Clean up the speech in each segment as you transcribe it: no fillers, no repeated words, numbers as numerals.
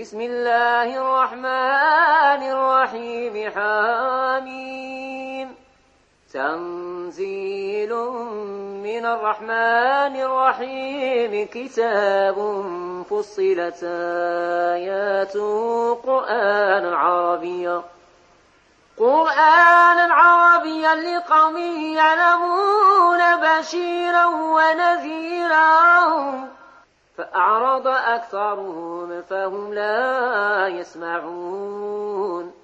بسم الله الرحمن الرحيم حميم تنزيل من الرحمن الرحيم كتاب فصلت آياته قرآنا عربيا لقوم يعلمون بشيرا ونذيرا فأعرض أكثرهم فهم لا يسمعون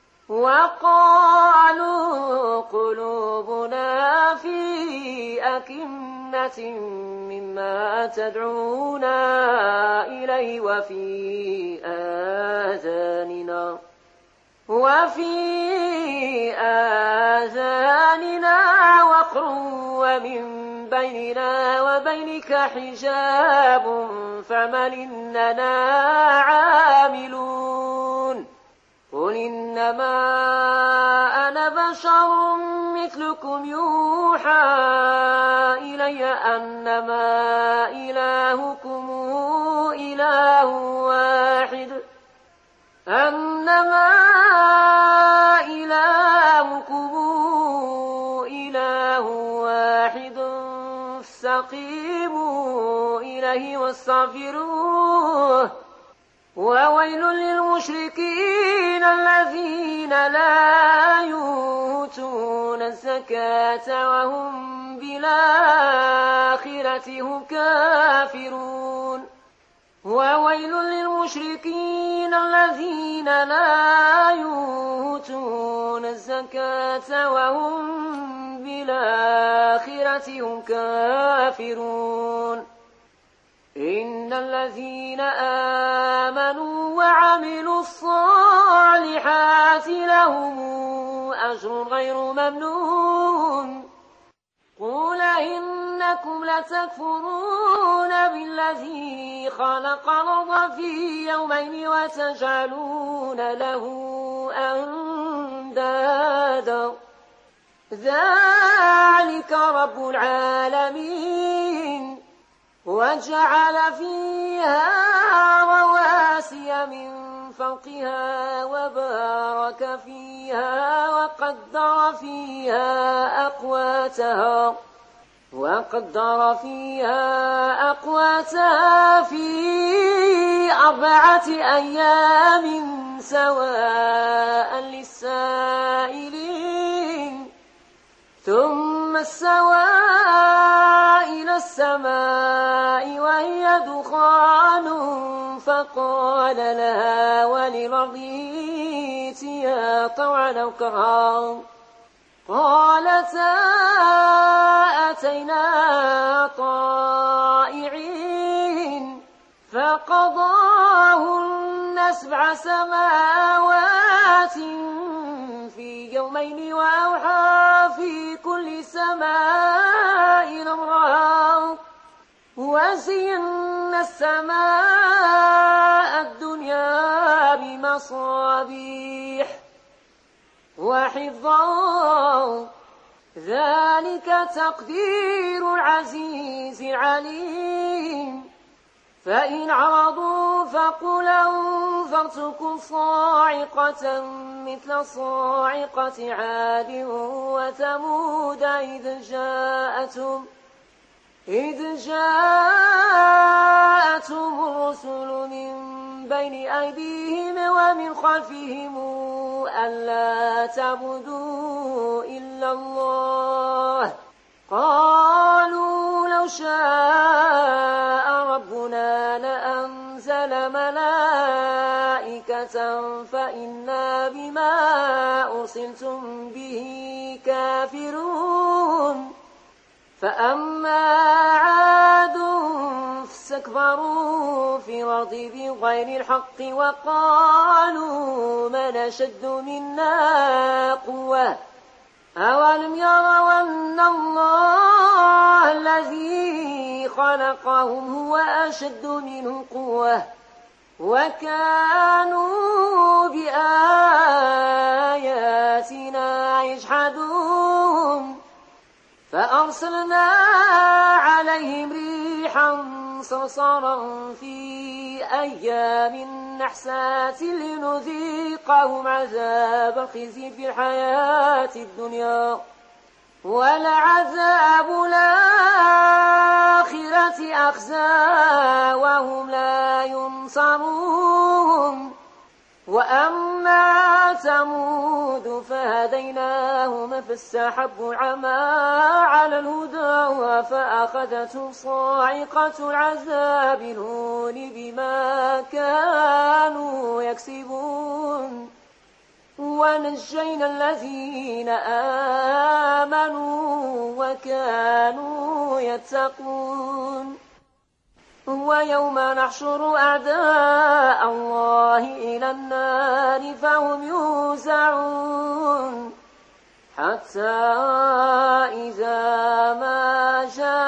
وقالوا قلوبنا في أكنة مما تدعونا إليه وفي آذاننا وقر ومن بيننا وبينك حجاب فمن إننا عاملون قل إنما أنا بشر مثلكم يوحى إلي أنما إلهكم إله واحد فاستقيموا إليه واستغفروه وويل للمشركين الذين لا يؤتون الزكاة وهم بالآخرة هم كافرون وويل للمشركين الذين لا يؤتون الزكاة وهم بالآخرة هم كافرون إن الذين آمنوا وعملوا الصالحات لهم أجر غير ممنون قل إنكم لتكفرون بالذي خلق الأرض في يومين وتجعلون له أندادا ذلك رب العالمين وجعل فيها رواسي من فوقها وبارك فيها وقدر فيها أقواتها في 4 أيام سواء للسائلين ثم استوى إلى السماء وهي دخان فقال لها وللأرض ائتيا طوعا أو كرها قالتا أتينا طائعين فقضاهن 7 سماوات في يومين وأوحى في كل سماء أمرها وزينا السماء الدنيا بمصابيح وحفظا ذلك تقدير العزيز العليم فإن عرضوا فقل أنذرتكم صاعقة مثل صاعقة عاد وثمود إذ جاءتهم الرسل من بين أيديهم ومن خلفهم ألا تعبدوا إلا الله قالوا لو شاء ربنا لأنزل ملائكة فإنا بما أرسلتم به كافرون فأما عاد فاستكبروا في الأرض بغير الحق وقالوا من أشد منا قوة أولم يروا أن الله الذي خلقهم هو أشد منهم قوة وكانوا بآياتنا يجحدون فأرسلنا عليهم ريحا صرصرا في أيام نحسات لنذيقهم عذاب الخزي في الحياة الدنيا ولعذاب الآخرة أخزى وهم لا ينصرون. وأما ثمود فهديناهم فاستحبوا العمى على الهدى فأخذتهم صاعقة العذاب الهون بما كانوا يكسبون. ونجينا الذين آمنوا وكانوا يتقون. ويوم نحشر أعداء الله إلى النار فهم يوزعون حتى إذا ما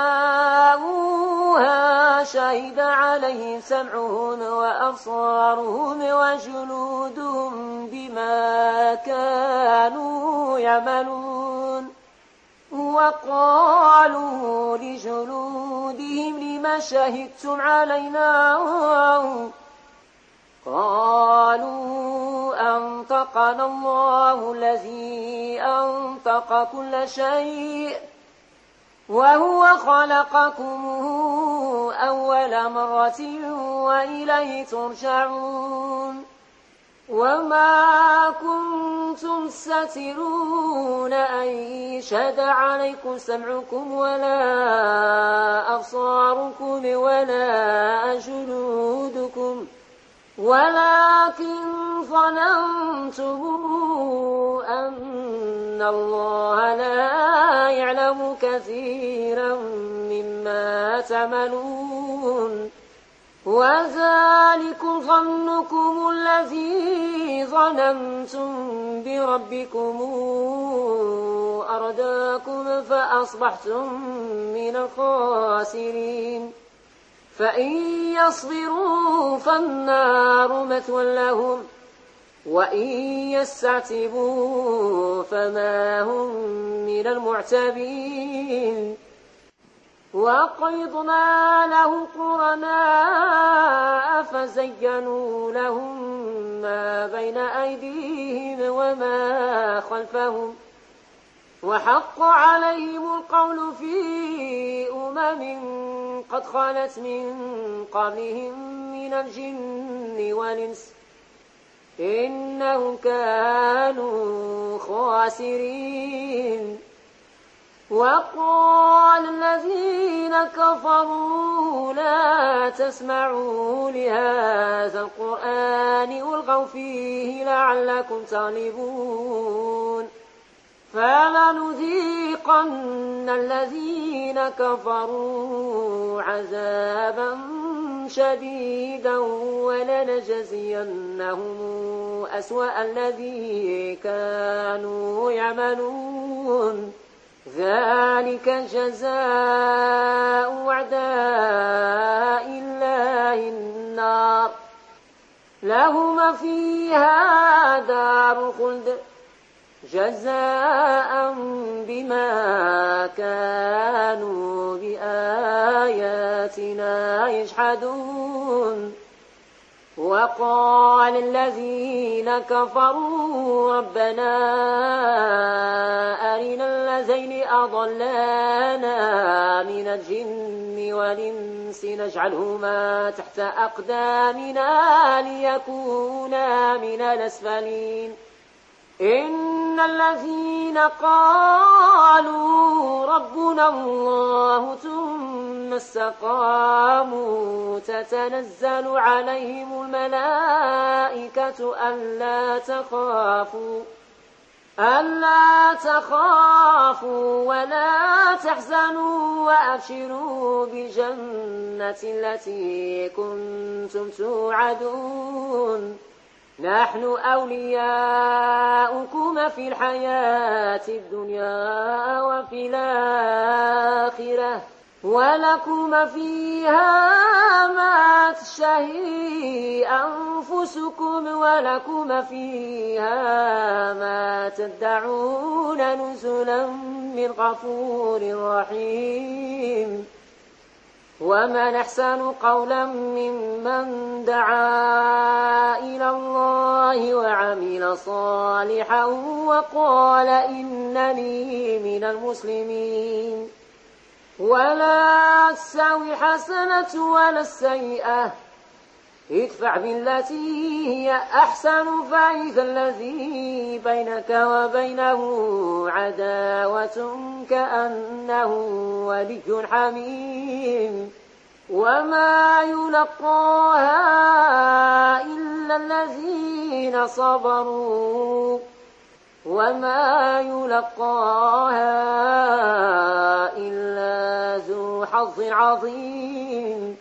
جاءوها شهد عليهم سمعهم وأبصارهم وجلودهم بما كانوا يعملون. وقالوا لجلودهم لم شهدتم علينا قالوا أنطقنا الله الذي أنطق كل شيء وهو خلقكم أول مرة وإليه ترجعون. وما كنتم سترون أن يشهد عليكم سمعكم ولا أبصاركم ولا جلودكم ولكن ظننتم أن الله لا يعلم كثيرا مما تعملون. وذلكم ظنكم الذي ظننتم بربكم أرداكم فأصبحتم من الخاسرين. فإن يصبروا فالنار مثوى لهم وإن يستعتبوا فما هم من المعتبين. وقيضنا لهم قرناء فزينوا لهم ما بين أيديهم وما خلفهم وحق عليهم القول في قد خلت من قبلهم من الجن والإنس إنهم كانوا خاسرين. وقال الذين كفروا لا تسمعوا لهذا القرآن والغوا فيه لعلكم تغلبون. فلنذيقن الذين كفروا عذابا شديدا ولنجزينهم أسوأ الذي كانوا يعملون. ذلك جزاء أعداء الله النار لهم فيها دار الخلد جزاء بما كانوا بآياتنا يجحدون. وقال الذين كفروا ربنا أرنا الذين أضلانا من الجن والإنس نجعلهما تحت أقدامنا ليكونا من الأسفلين. إن الذين قالوا ربنا الله ثم استقاموا تتنزل عليهم الملائكة ألا تخافوا ولا تحزنوا وأبشروا بالجنة التي كنتم توعدون. نحن أولياؤكم في الحياة الدنيا وفي الآخرة ولكم فيها ما تشتهي أنفسكم ولكم فيها ما تدعون نزلا من غفور رحيم. ومن أحسن قولا ممن دعا إلى الله وعمل صالحا وقال إنني من المسلمين. ولا تستوي حسنة ولا السيئة، ادفع بالتي هي أحسن فإذا الذي بينك وبينه عداوة كأنه ولي حميم. وما يلقاها إلا الذين صبروا وما يلقاها إلا ذو حظ عظيم.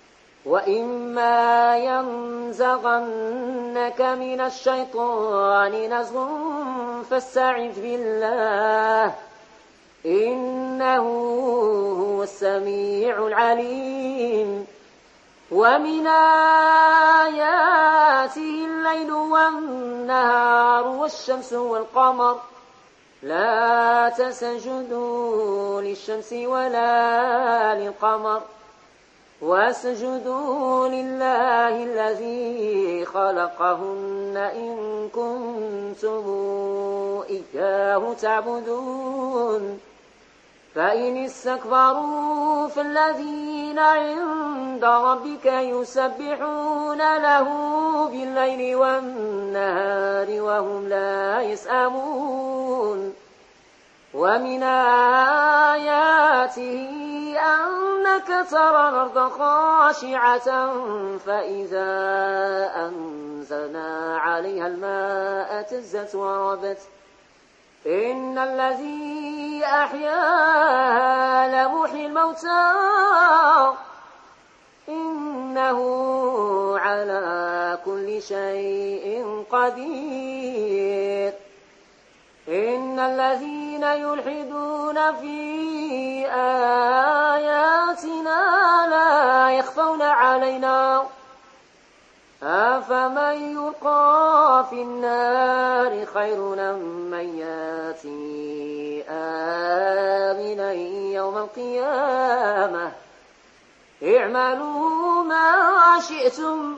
وإما ينزغنك من الشيطان نزغ فاستعذ بالله إنه هو السميع العليم. ومن آياته الليل والنهار والشمس والقمر لا تسجدوا للشمس ولا للقمر واسجدوا لله الذي خلقهن إن كنتم إياه تعبدون. فإن استكبروا فالذين عند ربك يسبحون له بالليل والنهار وهم لا يسأمون. ومن آياته أنك ترى الأرض خاشعة فإذا أنزلنا عليها الماء اهتزت وربت. إن الذي أحياها لمحيي الموتى إنه على كل شيء قدير. إن الذين يلحدون في آياتنا لا يخفون علينا أفمن يلقى في النار خير أم من يأتي آمنا يوم القيامة اعملوا ما شئتم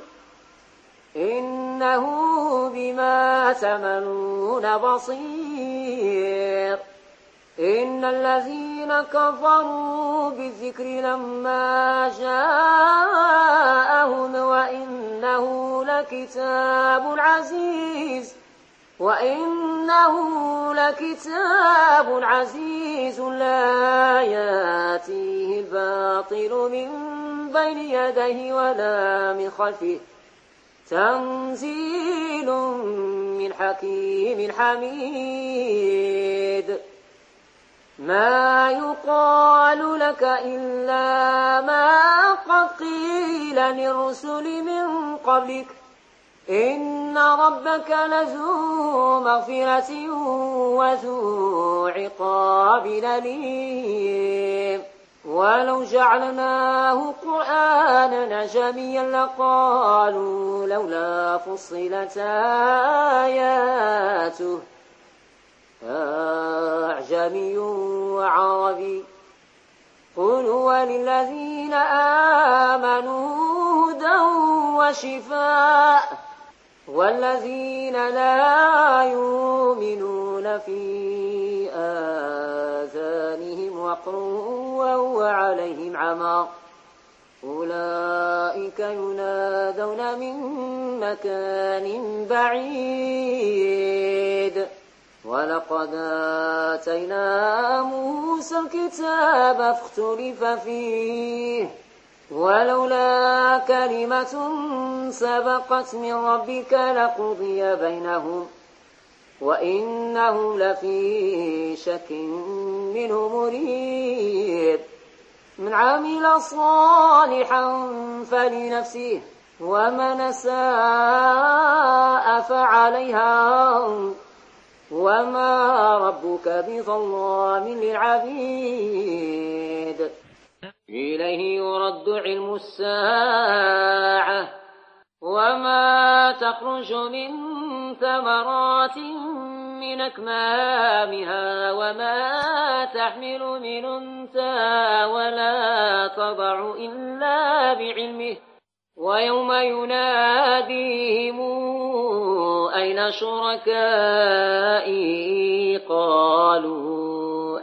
إنه بما تعملون بصير. إن الذين كفروا بالذكر لما جاءهم وإنه لكتاب عزيز لا يأتيه الباطل من بين يديه ولا من خلفه تنزيل من حكيم حميد. ما يقال لك إلا ما قد قيل للرسل من قبلك إن ربك لذو مغفرة وذو عقاب أليم. ولو جعلناه قرآنا أعجميا لقالوا لولا فصلت آياته أعجمي وعربي قل هو للذين آمنوا هدى وشفاء والذين لا يؤمنون في آذانهم وقر وهو عليهم عمى أولئك ينادون من مكان بعيد. ولقد آتينا موسى الكتاب فاختلف فيه ولولا كلمة سبقت من ربك لقضي بينهم وإنهم لفي شك منه مريب. من عمل صالحا فلنفسه ومن أساء فعليها وما ربك بظلام للعبيد. إليه يرد علم الساعة وما تخرج من ثمرات من أكمامها وما تحمل من أنثى ولا تضع إلا بعلمه ويوم يناديهم أين شركائي قالوا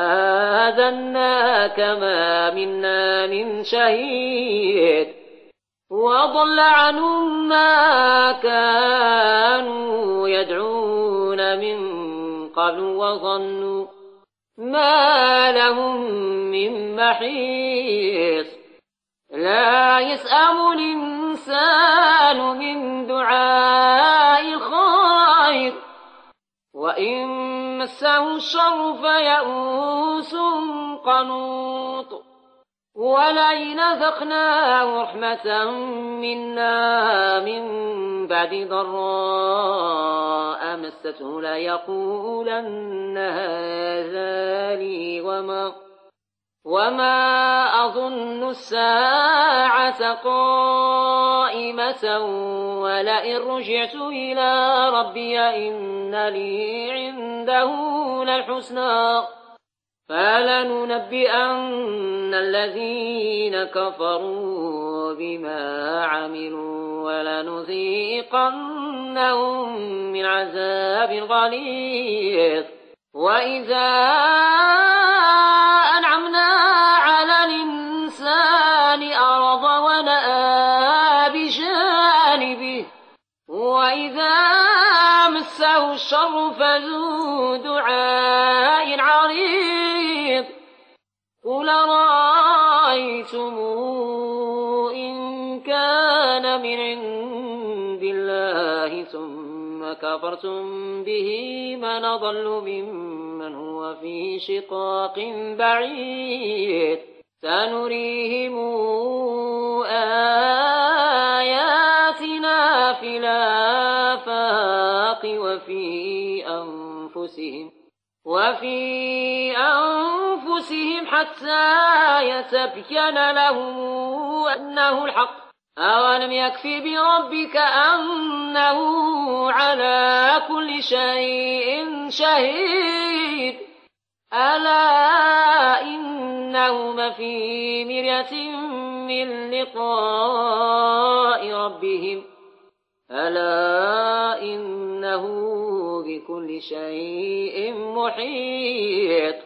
آذناك ما منا من شهيد وضل عنهم ما كانوا يدعون من قبل وظنوا ما لهم من محيص لا يسأم الإنسان من دعاء الخير وإن مسه الشر فيئوس قنوط ولئن أذقناه رحمة منا من بعد ضراء مسته ليقولن هذا لي وما أظن الساعة قائمة ولئن رجعت إلى ربي إن لي عنده للحسنى فلننبئن الذين كفروا بما عملوا ولنذيقنهم من عذاب غليظ وإذا أنعمنا على الإنسان أعرض ونأى بجانبه وإذا مسه الشر فذو دعاء عريض قل رأيتم إن كان من عند الله ثم كفرتم به من أضل ممن هو في شقاق بعيد سنريهم آياتنا في الآفاق وفي أنفسهم حتى يتبين لهم أنه الحق أولم يكف بربك أنه على كل شيء شهيد ألا إنهم في مرية من لقاء ربهم ألا إنه بكل شيء محيط